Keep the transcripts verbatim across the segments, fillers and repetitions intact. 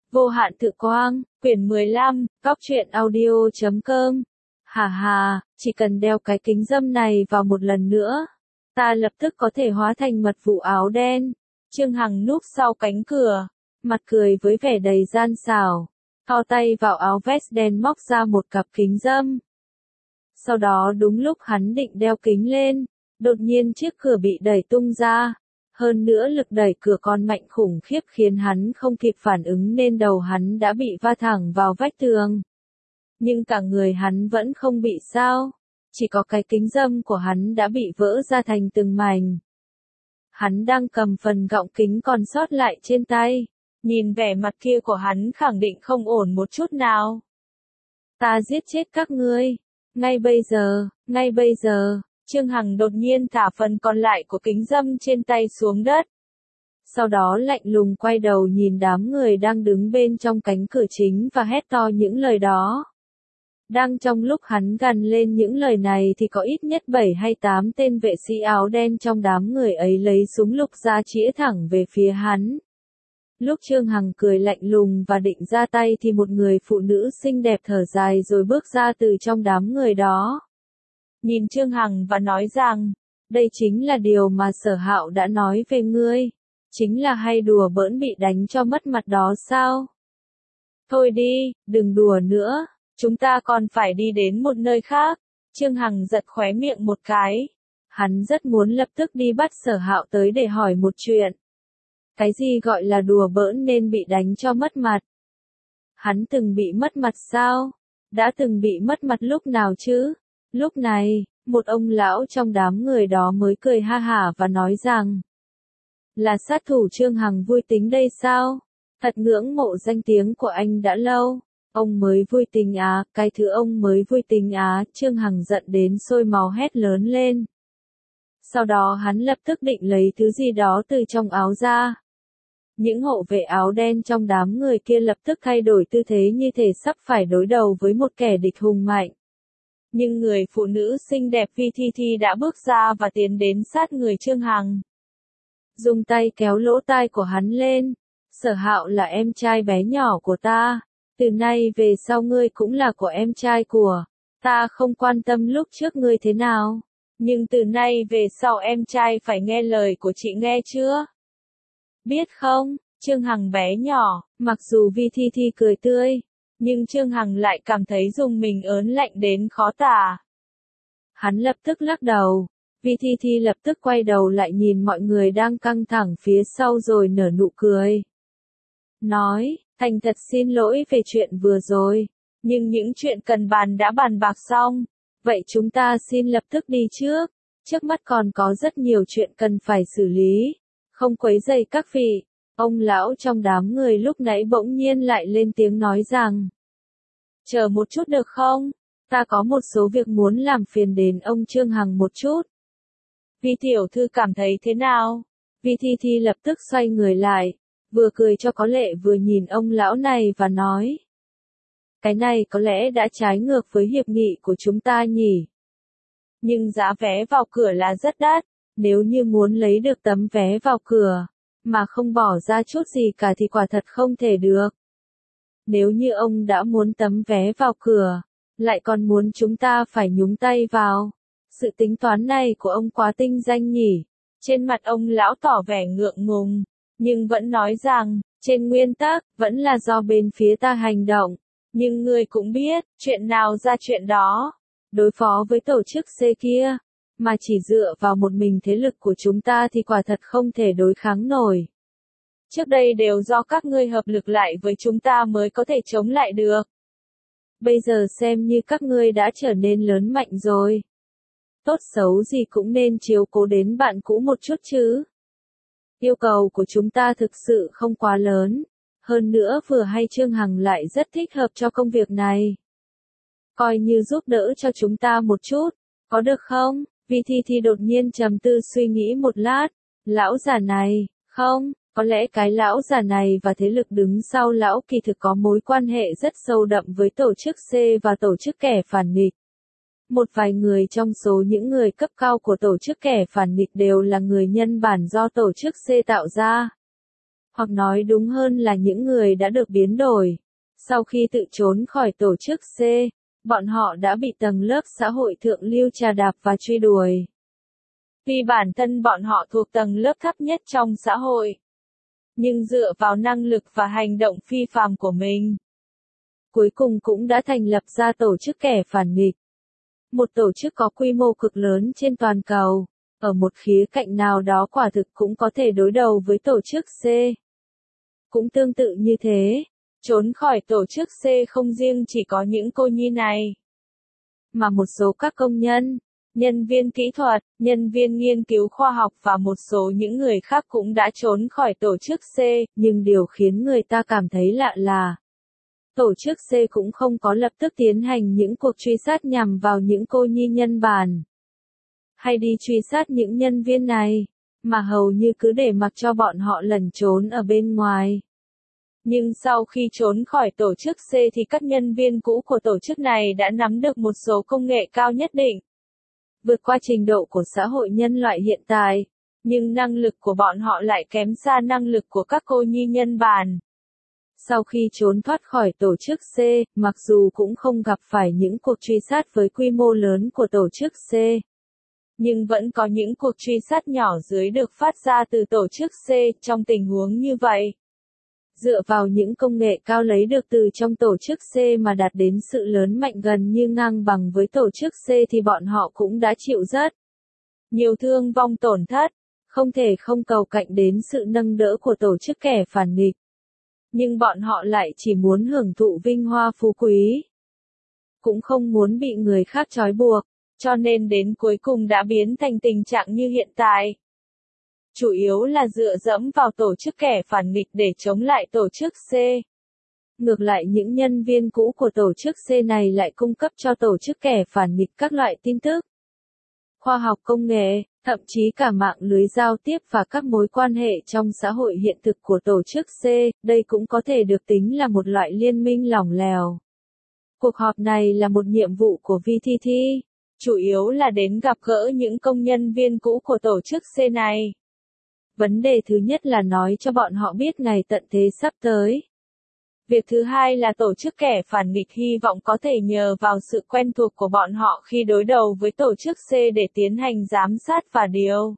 Vô hạn tự quang, quyển mười lăm, góc truyện audio chấm com. Hà hà, chỉ cần đeo cái kính râm này vào một lần nữa, ta lập tức có thể hóa thành mật vụ áo đen. Trương Hằng núp sau cánh cửa, mặt cười với vẻ đầy gian xảo, thò tay vào áo vest đen móc ra một cặp kính râm. Sau đó đúng lúc hắn định đeo kính lên, đột nhiên chiếc cửa bị đẩy tung ra. Hơn nữa lực đẩy cửa còn mạnh khủng khiếp khiến hắn không kịp phản ứng nên đầu hắn đã bị va thẳng vào vách tường. Nhưng cả người hắn vẫn không bị sao, chỉ có cái kính râm của hắn đã bị vỡ ra thành từng mảnh. Hắn đang cầm phần gọng kính còn sót lại trên tay, nhìn vẻ mặt kia của hắn khẳng định không ổn một chút nào. Ta giết chết các ngươi, ngay bây giờ, ngay bây giờ. Trương Hằng đột nhiên thả phần còn lại của kính râm trên tay xuống đất. Sau đó lạnh lùng quay đầu nhìn đám người đang đứng bên trong cánh cửa chính và hét to những lời đó. Đang trong lúc hắn gằn lên những lời này thì có ít nhất bảy hay tám tên vệ sĩ áo đen trong đám người ấy lấy súng lục ra chĩa thẳng về phía hắn. Lúc Trương Hằng cười lạnh lùng và định ra tay thì một người phụ nữ xinh đẹp thở dài rồi bước ra từ trong đám người đó. Nhìn Trương Hằng và nói rằng, đây chính là điều mà Sở Hạo đã nói về ngươi, chính là hay đùa bỡn bị đánh cho mất mặt đó sao? Thôi đi, đừng đùa nữa, chúng ta còn phải đi đến một nơi khác. Trương Hằng giật khóe miệng một cái, hắn rất muốn lập tức đi bắt Sở Hạo tới để hỏi một chuyện. Cái gì gọi là đùa bỡn nên bị đánh cho mất mặt? Hắn từng bị mất mặt sao? Đã từng bị mất mặt lúc nào chứ? Lúc này, một ông lão trong đám người đó mới cười ha hả và nói rằng, là sát thủ Trương Hằng vui tính đây sao? Thật ngưỡng mộ danh tiếng của anh đã lâu. Ông mới vui tính á, cái thứ ông mới vui tính á. Trương Hằng giận đến sôi máu hét lớn lên. Sau đó hắn lập tức định lấy thứ gì đó từ trong áo ra. Những hộ vệ áo đen trong đám người kia lập tức thay đổi tư thế như thể sắp phải đối đầu với một kẻ địch hùng mạnh. Nhưng người phụ nữ xinh đẹp Vi Thi Thi đã bước ra và tiến đến sát người Trương Hằng. Dùng tay kéo lỗ tai của hắn lên. Sở Hạo là em trai bé nhỏ của ta. Từ nay về sau ngươi cũng là của em trai của ta, không quan tâm lúc trước ngươi thế nào. Nhưng từ nay về sau em trai phải nghe lời của chị, nghe chưa? Biết không? Trương Hằng bé nhỏ, mặc dù Vi Thi Thi cười tươi, nhưng Trương Hằng lại cảm thấy dùng mình ớn lạnh đến khó tả. Hắn lập tức lắc đầu. Vi Thi Thi lập tức quay đầu lại nhìn mọi người đang căng thẳng phía sau rồi nở nụ cười. Nói, thành thật xin lỗi về chuyện vừa rồi, nhưng những chuyện cần bàn đã bàn bạc xong, vậy chúng ta xin lập tức đi trước. Trước mắt còn có rất nhiều chuyện cần phải xử lý, không quấy rầy các vị. Ông lão trong đám người lúc nãy bỗng nhiên lại lên tiếng nói rằng, chờ một chút được không? Ta có một số việc muốn làm phiền đến ông Trương Hằng một chút. Vi tiểu thư cảm thấy thế nào? Vi Thi Thi lập tức xoay người lại, vừa cười cho có lệ vừa nhìn ông lão này và nói, cái này có lẽ đã trái ngược với hiệp nghị của chúng ta nhỉ? Nhưng giá vé vào cửa là rất đắt, nếu như muốn lấy được tấm vé vào cửa, mà không bỏ ra chút gì cả thì quả thật không thể được. Nếu như ông đã muốn tấm vé vào cửa, lại còn muốn chúng ta phải nhúng tay vào, sự tính toán này của ông quá tinh danh nhỉ? Trên mặt ông lão tỏ vẻ ngượng ngùng, nhưng vẫn nói rằng, trên nguyên tắc, vẫn là do bên phía ta hành động. Nhưng ngươi cũng biết, chuyện nào ra chuyện đó. Đối phó với tổ chức C kia, mà chỉ dựa vào một mình thế lực của chúng ta thì quả thật không thể đối kháng nổi. Trước đây đều do các ngươi hợp lực lại với chúng ta mới có thể chống lại được. Bây giờ xem như các ngươi đã trở nên lớn mạnh rồi. Tốt xấu gì cũng nên chiếu cố đến bạn cũ một chút chứ. Yêu cầu của chúng ta thực sự không quá lớn. Hơn nữa vừa hay Trương Hằng lại rất thích hợp cho công việc này. Coi như giúp đỡ cho chúng ta một chút, có được không? Vi Thi Thi đột nhiên trầm tư suy nghĩ một lát. Lão già này, không, có lẽ cái lão già này và thế lực đứng sau lão kỳ thực có mối quan hệ rất sâu đậm với tổ chức C và tổ chức kẻ phản nghịch. Một vài người trong số những người cấp cao của tổ chức kẻ phản nghịch đều là người nhân bản do tổ chức C tạo ra. Hoặc nói đúng hơn là những người đã được biến đổi. Sau khi tự trốn khỏi tổ chức C, bọn họ đã bị tầng lớp xã hội thượng lưu trà đạp và truy đuổi. Vì bản thân bọn họ thuộc tầng lớp thấp nhất trong xã hội. Nhưng dựa vào năng lực và hành động phi phàm của mình, cuối cùng cũng đã thành lập ra tổ chức kẻ phản nghịch. Một tổ chức có quy mô cực lớn trên toàn cầu, ở một khía cạnh nào đó quả thực cũng có thể đối đầu với tổ chức C. Cũng tương tự như thế, trốn khỏi tổ chức C không riêng chỉ có những cô nhi này, mà một số các công nhân, nhân viên kỹ thuật, nhân viên nghiên cứu khoa học và một số những người khác cũng đã trốn khỏi tổ chức C, nhưng điều khiến người ta cảm thấy lạ là tổ chức C cũng không có lập tức tiến hành những cuộc truy sát nhằm vào những cô nhi nhân bản, hay đi truy sát những nhân viên này, mà hầu như cứ để mặc cho bọn họ lẩn trốn ở bên ngoài. Nhưng sau khi trốn khỏi tổ chức C thì các nhân viên cũ của tổ chức này đã nắm được một số công nghệ cao nhất định, vượt qua trình độ của xã hội nhân loại hiện tại, nhưng năng lực của bọn họ lại kém xa năng lực của các cô nhi nhân bản. Sau khi trốn thoát khỏi tổ chức C, mặc dù cũng không gặp phải những cuộc truy sát với quy mô lớn của tổ chức C, nhưng vẫn có những cuộc truy sát nhỏ dưới được phát ra từ tổ chức C. Trong tình huống như vậy, dựa vào những công nghệ cao lấy được từ trong tổ chức C mà đạt đến sự lớn mạnh gần như ngang bằng với tổ chức C thì bọn họ cũng đã chịu rất nhiều thương vong tổn thất, không thể không cầu cạnh đến sự nâng đỡ của tổ chức kẻ phản nghịch. Nhưng bọn họ lại chỉ muốn hưởng thụ vinh hoa phú quý, cũng không muốn bị người khác trói buộc, cho nên đến cuối cùng đã biến thành tình trạng như hiện tại. Chủ yếu là dựa dẫm vào tổ chức kẻ phản nghịch để chống lại tổ chức C. Ngược lại những nhân viên cũ của tổ chức C này lại cung cấp cho tổ chức kẻ phản nghịch các loại tin tức, khoa học công nghệ, thậm chí cả mạng lưới giao tiếp và các mối quan hệ trong xã hội hiện thực của tổ chức C, đây cũng có thể được tính là một loại liên minh lỏng lẻo. Cuộc họp này là một nhiệm vụ của vê tê tê, chủ yếu là đến gặp gỡ những công nhân viên cũ của tổ chức C này. Vấn đề thứ nhất là nói cho bọn họ biết ngày tận thế sắp tới. Việc thứ hai là tổ chức kẻ phản nghịch hy vọng có thể nhờ vào sự quen thuộc của bọn họ khi đối đầu với tổ chức C để tiến hành giám sát và điều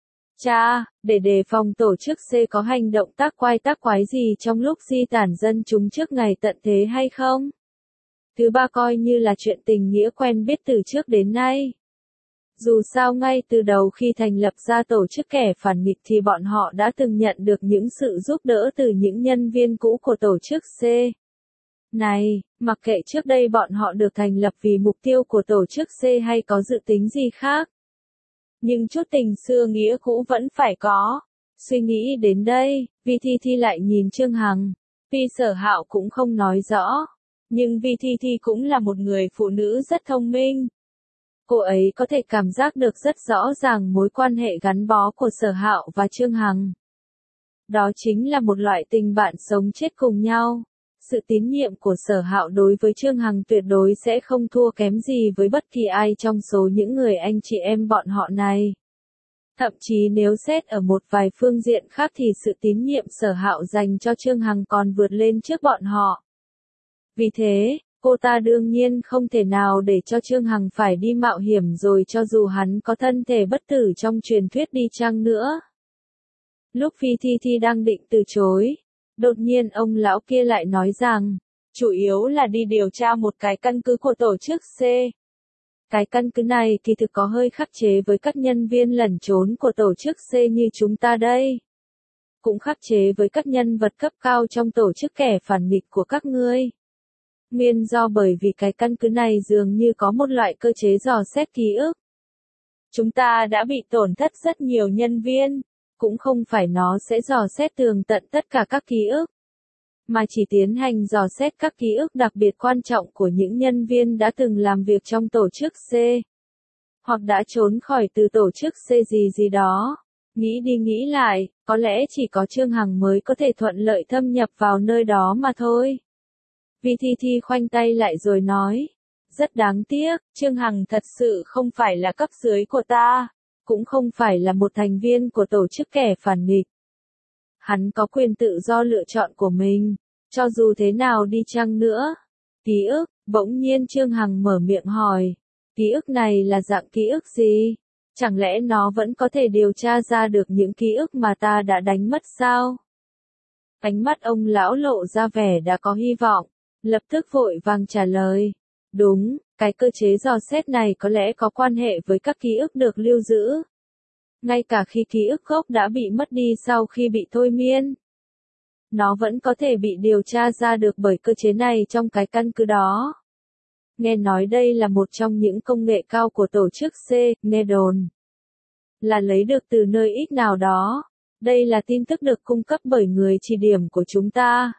tra, để đề phòng tổ chức C có hành động tác quái tác quái gì trong lúc di tản dân chúng trước ngày tận thế hay không. Thứ ba coi như là chuyện tình nghĩa quen biết từ trước đến nay. Dù sao ngay từ đầu khi thành lập ra tổ chức kẻ phản nghịch thì bọn họ đã từng nhận được những sự giúp đỡ từ những nhân viên cũ của tổ chức C. Này, mặc kệ trước đây bọn họ được thành lập vì mục tiêu của tổ chức C hay có dự tính gì khác. Nhưng chút tình xưa nghĩa cũ vẫn phải có. Suy nghĩ đến đây, vê tê tê lại nhìn Trương Hằng. Vì Sở Hạo cũng không nói rõ. Nhưng vê tê tê cũng là một người phụ nữ rất thông minh. Cô ấy có thể cảm giác được rất rõ ràng mối quan hệ gắn bó của Sở Hạo và Trương Hằng. Đó chính là một loại tình bạn sống chết cùng nhau. Sự tín nhiệm của Sở Hạo đối với Trương Hằng tuyệt đối sẽ không thua kém gì với bất kỳ ai trong số những người anh chị em bọn họ này. Thậm chí nếu xét ở một vài phương diện khác thì sự tín nhiệm Sở Hạo dành cho Trương Hằng còn vượt lên trước bọn họ. Vì thế, cô ta đương nhiên không thể nào để cho Trương Hằng phải đi mạo hiểm rồi cho dù hắn có thân thể bất tử trong truyền thuyết đi chăng nữa. Lúc Phi Thi Thi đang định từ chối, đột nhiên ông lão kia lại nói rằng, chủ yếu là đi điều tra một cái căn cứ của tổ chức C. Cái căn cứ này thì thực có hơi khắc chế với các nhân viên lẩn trốn của tổ chức C như chúng ta đây. Cũng khắc chế với các nhân vật cấp cao trong tổ chức kẻ phản nghịch của các ngươi. Nguyên do bởi vì cái căn cứ này dường như có một loại cơ chế dò xét ký ức. Chúng ta đã bị tổn thất rất nhiều nhân viên, cũng không phải nó sẽ dò xét tường tận tất cả các ký ức, mà chỉ tiến hành dò xét các ký ức đặc biệt quan trọng của những nhân viên đã từng làm việc trong tổ chức C, hoặc đã trốn khỏi từ tổ chức C gì gì đó. Nghĩ đi nghĩ lại, có lẽ chỉ có Trương Hằng mới có thể thuận lợi thâm nhập vào nơi đó mà thôi. Vy Thi Thi khoanh tay lại rồi nói, rất đáng tiếc, Trương Hằng thật sự không phải là cấp dưới của ta, cũng không phải là một thành viên của tổ chức kẻ phản nghịch. Hắn có quyền tự do lựa chọn của mình, cho dù thế nào đi chăng nữa. Ký ức, bỗng nhiên Trương Hằng mở miệng hỏi. Ký ức này là dạng ký ức gì? Chẳng lẽ nó vẫn có thể điều tra ra được những ký ức mà ta đã đánh mất sao? Ánh mắt ông lão lộ ra vẻ đã có hy vọng, lập tức vội vàng trả lời. Đúng, cái cơ chế dò xét này có lẽ có quan hệ với các ký ức được lưu giữ. Ngay cả khi ký ức gốc đã bị mất đi sau khi bị thôi miên, nó vẫn có thể bị điều tra ra được bởi cơ chế này trong cái căn cứ đó. Nghe nói đây là một trong những công nghệ cao của tổ chức C, nghe đồn là lấy được từ nơi ít nào đó. Đây là tin tức được cung cấp bởi người chỉ điểm của chúng ta.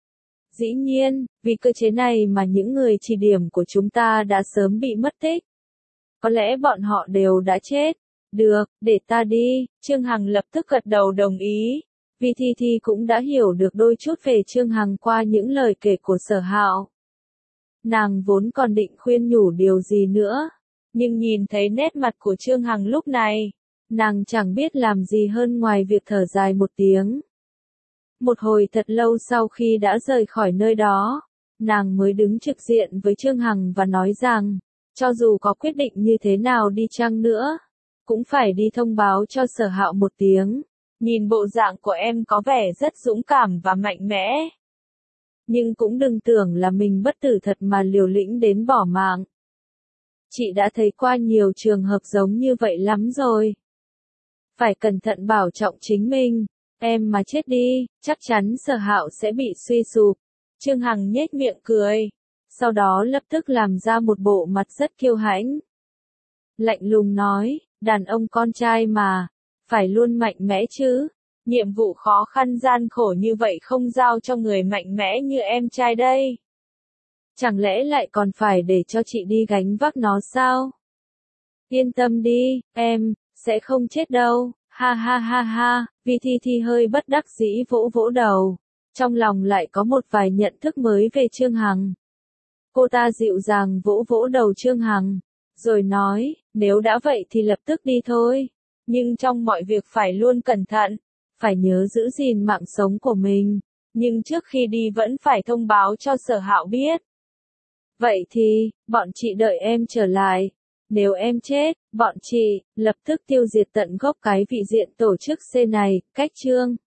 Dĩ nhiên, vì cơ chế này mà những người chỉ điểm của chúng ta đã sớm bị mất tích. Có lẽ bọn họ đều đã chết. Được, để ta đi. Trương Hằng lập tức gật đầu đồng ý. Vì Thi Thi cũng đã hiểu được đôi chút về Trương Hằng qua những lời kể của Sở Hạo. Nàng vốn còn định khuyên nhủ điều gì nữa, nhưng nhìn thấy nét mặt của Trương Hằng lúc này, nàng chẳng biết làm gì hơn ngoài việc thở dài một tiếng. Một hồi thật lâu sau khi đã rời khỏi nơi đó, nàng mới đứng trực diện với Trương Hằng và nói rằng, cho dù có quyết định như thế nào đi chăng nữa, cũng phải đi thông báo cho Sở Hạo một tiếng. Nhìn bộ dạng của em có vẻ rất dũng cảm và mạnh mẽ. Nhưng cũng đừng tưởng là mình bất tử thật mà liều lĩnh đến bỏ mạng. Chị đã thấy qua nhiều trường hợp giống như vậy lắm rồi. Phải cẩn thận bảo trọng chính mình. Em mà chết đi, chắc chắn Sở Hạo sẽ bị suy sụp. Trương Hằng nhếch miệng cười. Sau đó lập tức làm ra một bộ mặt rất kiêu hãnh. Lạnh lùng nói, đàn ông con trai mà, phải luôn mạnh mẽ chứ. Nhiệm vụ khó khăn gian khổ như vậy không giao cho người mạnh mẽ như em trai đây. Chẳng lẽ lại còn phải để cho chị đi gánh vác nó sao? Yên tâm đi, em, sẽ không chết đâu. Ha ha ha ha, vì Thi Thi hơi bất đắc dĩ vỗ vỗ đầu. Trong lòng lại có một vài nhận thức mới về Trương Hằng. Cô ta dịu dàng vỗ vỗ đầu Trương Hằng, rồi nói, nếu đã vậy thì lập tức đi thôi. Nhưng trong mọi việc phải luôn cẩn thận, phải nhớ giữ gìn mạng sống của mình. Nhưng trước khi đi vẫn phải thông báo cho Sở Hạo biết. Vậy thì, bọn chị đợi em trở lại. Nếu em chết, bọn chị, lập tức tiêu diệt tận gốc cái vị diện tổ chức C này, cách Trương.